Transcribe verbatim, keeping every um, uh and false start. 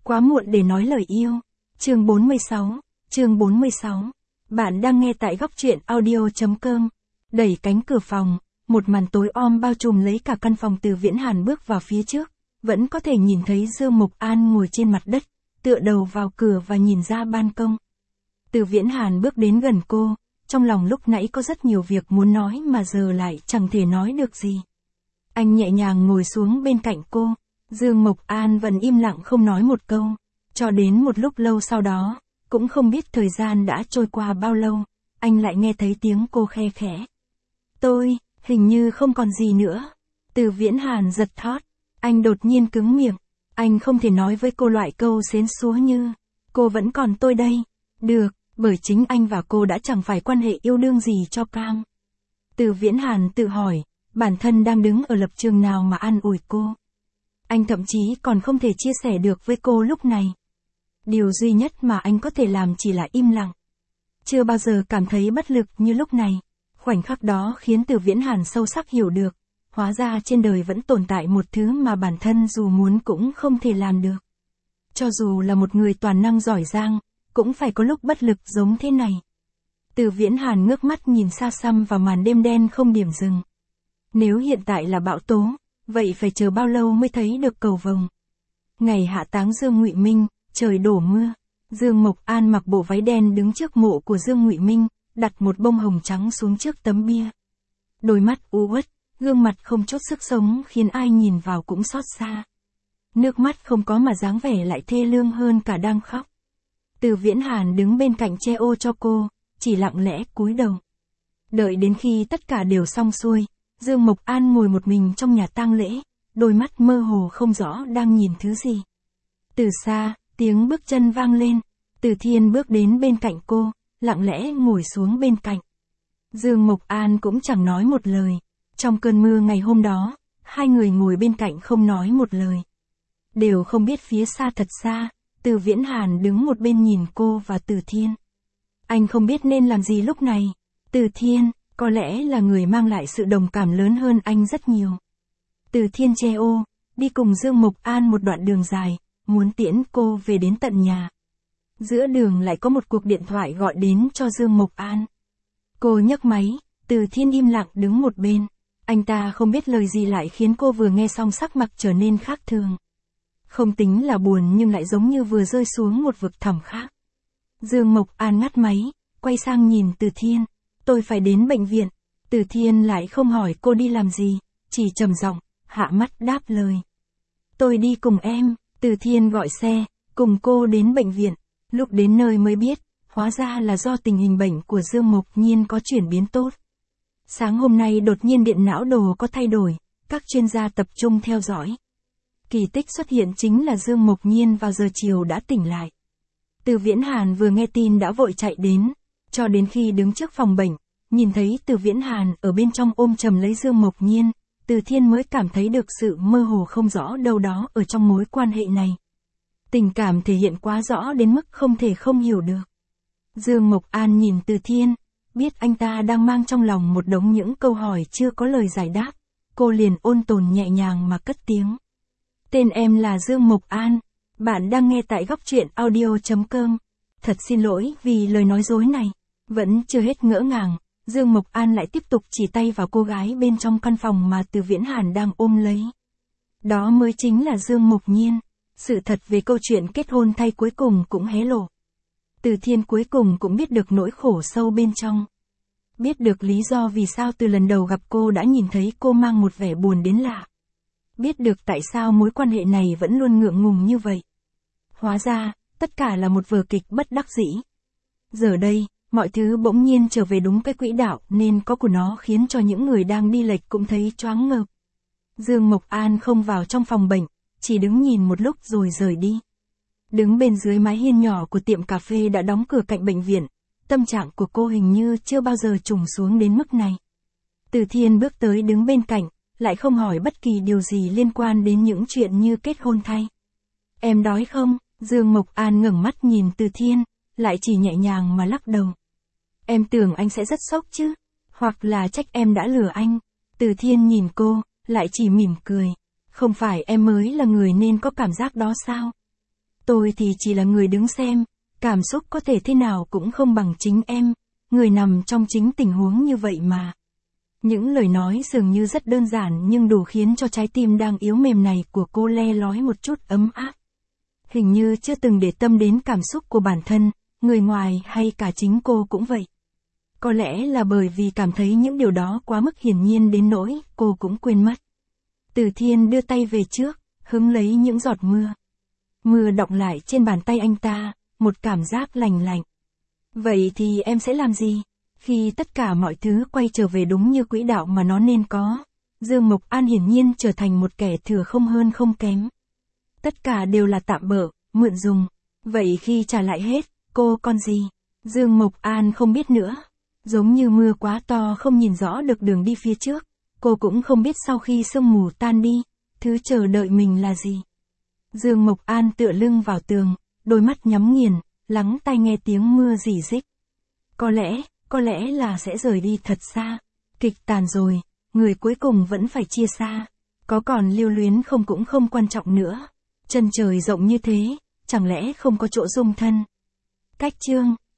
Quá muộn để nói lời yêu. Chương bốn mươi sáu. Chương bốn mươi sáu. Bạn đang nghe tại góc truyện audio chấm com. Đẩy cánh cửa phòng, một màn tối om bao trùm lấy cả căn phòng. Từ Viễn Hàn bước vào phía trước, vẫn có thể nhìn thấy Dương Mộc An ngồi trên mặt đất, tựa đầu vào cửa và nhìn ra ban công. Từ Viễn Hàn bước đến gần cô, trong lòng lúc nãy có rất nhiều việc muốn nói mà giờ lại chẳng thể nói được gì. Anh nhẹ nhàng ngồi xuống bên cạnh cô, Dương Mộc An vẫn im lặng không nói một câu, cho đến một lúc lâu sau đó, cũng không biết thời gian đã trôi qua bao lâu, anh lại nghe thấy tiếng cô khe khẽ. Tôi, hình như không còn gì nữa. Từ Viễn Hàn giật thót, anh đột nhiên cứng miệng, anh không thể nói với cô loại câu xến xúa như, cô vẫn còn tôi đây, được, bởi chính anh và cô đã chẳng phải quan hệ yêu đương gì cho cam. Từ Viễn Hàn tự hỏi, bản thân đang đứng ở lập trường nào mà an ủi cô. Anh thậm chí còn không thể chia sẻ được với cô lúc này. Điều duy nhất mà anh có thể làm chỉ là im lặng. Chưa bao giờ cảm thấy bất lực như lúc này. Khoảnh khắc đó khiến Từ Viễn Hàn sâu sắc hiểu được, hóa ra trên đời vẫn tồn tại một thứ mà bản thân dù muốn cũng không thể làm được. Cho dù là một người toàn năng giỏi giang, cũng phải có lúc bất lực giống thế này. Từ Viễn Hàn ngước mắt nhìn xa xăm vào màn đêm đen không điểm dừng. Nếu hiện tại là bão tố, vậy phải chờ bao lâu mới thấy được cầu vồng. Ngày hạ táng Dương Ngụy Minh, trời đổ mưa. Dương Mộc An mặc bộ váy đen đứng trước mộ của Dương Ngụy Minh, đặt một bông hồng trắng xuống trước tấm bia. Đôi mắt u uất, gương mặt không chút sức sống khiến ai nhìn vào cũng xót xa. Nước mắt không có mà dáng vẻ lại thê lương hơn cả đang khóc. Từ Viễn Hàn đứng bên cạnh che ô cho cô, chỉ lặng lẽ cúi đầu. Đợi đến khi tất cả đều xong xuôi, Dương Mộc An ngồi một mình trong nhà tang lễ, đôi mắt mơ hồ không rõ đang nhìn thứ gì. Từ xa, tiếng bước chân vang lên, Từ Thiên bước đến bên cạnh cô, lặng lẽ ngồi xuống bên cạnh. Dương Mộc An cũng chẳng nói một lời. Trong cơn mưa ngày hôm đó, hai người ngồi bên cạnh không nói một lời. Đều không biết phía xa thật xa, Từ Viễn Hàn đứng một bên nhìn cô và Từ Thiên. Anh không biết nên làm gì lúc này. Từ Thiên, có lẽ là người mang lại sự đồng cảm lớn hơn anh rất nhiều. Từ Thiên che ô, đi cùng Dương Mộc An một đoạn đường dài, muốn tiễn cô về đến tận nhà. Giữa đường lại có một cuộc điện thoại gọi đến cho Dương Mộc An. Cô nhấc máy, Từ Thiên im lặng đứng một bên. Anh ta không biết lời gì lại khiến cô vừa nghe xong sắc mặt trở nên khác thường. Không tính là buồn nhưng lại giống như vừa rơi xuống một vực thẳm khác. Dương Mộc An ngắt máy, quay sang nhìn Từ Thiên. Tôi phải đến bệnh viện. Từ Thiên lại không hỏi cô đi làm gì, chỉ trầm giọng, hạ mắt đáp lời. Tôi đi cùng em. Từ Thiên gọi xe, cùng cô đến bệnh viện. Lúc đến nơi mới biết, hóa ra là do tình hình bệnh của Dương Mộc Nhiên có chuyển biến tốt. Sáng hôm nay đột nhiên điện não đồ có thay đổi, các chuyên gia tập trung theo dõi. Kỳ tích xuất hiện chính là Dương Mộc Nhiên vào giờ chiều đã tỉnh lại. Từ Viễn Hàn vừa nghe tin đã vội chạy đến, cho đến khi đứng trước phòng bệnh, nhìn thấy Từ Viễn Hàn ở bên trong ôm chầm lấy Dương Mộc Nhiên, Từ Thiên mới cảm thấy được sự mơ hồ không rõ đâu đó ở trong mối quan hệ này. Tình cảm thể hiện quá rõ đến mức không thể không hiểu được. Dương Mộc An nhìn Từ Thiên, biết anh ta đang mang trong lòng một đống những câu hỏi chưa có lời giải đáp, cô liền ôn tồn nhẹ nhàng mà cất tiếng. Tên em là Dương Mộc An, bạn đang nghe tại góc truyện audio chấm com. Thật xin lỗi vì lời nói dối này. Vẫn chưa hết ngỡ ngàng, Dương Mộc An lại tiếp tục chỉ tay vào cô gái bên trong căn phòng mà Từ Viễn Hàn đang ôm lấy. Đó mới chính là Dương Mộc Nhiên. Sự thật về câu chuyện kết hôn thay cuối cùng cũng hé lộ. Từ Thiên cuối cùng cũng biết được nỗi khổ sâu bên trong. Biết được lý do vì sao từ lần đầu gặp cô đã nhìn thấy cô mang một vẻ buồn đến lạ. Biết được tại sao mối quan hệ này vẫn luôn ngượng ngùng như vậy. Hóa ra, tất cả là một vở kịch bất đắc dĩ. Giờ đây, mọi thứ bỗng nhiên trở về đúng cái quỹ đạo nên có của nó khiến cho những người đang đi lệch cũng thấy choáng ngợp. Dương Mộc An không vào trong phòng bệnh, chỉ đứng nhìn một lúc rồi rời đi. Đứng bên dưới mái hiên nhỏ của tiệm cà phê đã đóng cửa cạnh bệnh viện, tâm trạng của cô hình như chưa bao giờ trùng xuống đến mức này. Từ Thiên bước tới đứng bên cạnh, lại không hỏi bất kỳ điều gì liên quan đến những chuyện như kết hôn thay. Em đói không? Dương Mộc An ngẩng mắt nhìn Từ Thiên, lại chỉ nhẹ nhàng mà lắc đầu. Em tưởng anh sẽ rất sốc chứ, hoặc là trách em đã lừa anh. Từ Thiên nhìn cô, lại chỉ mỉm cười. Không phải em mới là người nên có cảm giác đó sao? Tôi thì chỉ là người đứng xem, cảm xúc có thể thế nào cũng không bằng chính em, người nằm trong chính tình huống như vậy mà. Những lời nói dường như rất đơn giản nhưng đủ khiến cho trái tim đang yếu mềm này của cô le lói một chút ấm áp. Hình như chưa từng để tâm đến cảm xúc của bản thân, người ngoài hay cả chính cô cũng vậy. Có lẽ là bởi vì cảm thấy những điều đó quá mức hiển nhiên đến nỗi cô cũng quên mất. Từ Thiên đưa tay về trước, hứng lấy những giọt mưa. Mưa đọng lại trên bàn tay anh ta, một cảm giác lành lạnh. Vậy thì em sẽ làm gì? Khi tất cả mọi thứ quay trở về đúng như quỹ đạo mà nó nên có, Dương Mộc An hiển nhiên trở thành một kẻ thừa không hơn không kém. Tất cả đều là tạm bợ, mượn dùng. Vậy khi trả lại hết, cô còn gì? Dương Mộc An không biết nữa. Giống như mưa quá to không nhìn rõ được đường đi phía trước. Cô cũng không biết sau khi sương mù tan đi, thứ chờ đợi mình là gì. Dương Mộc An tựa lưng vào tường, đôi mắt nhắm nghiền, lắng tai nghe tiếng mưa rỉ rích. Có lẽ, có lẽ là sẽ rời đi thật xa. Kịch tàn rồi, người cuối cùng vẫn phải chia xa. Có còn lưu luyến không cũng không quan trọng nữa. Chân trời rộng như thế, chẳng lẽ không có chỗ dung thân. Cách chương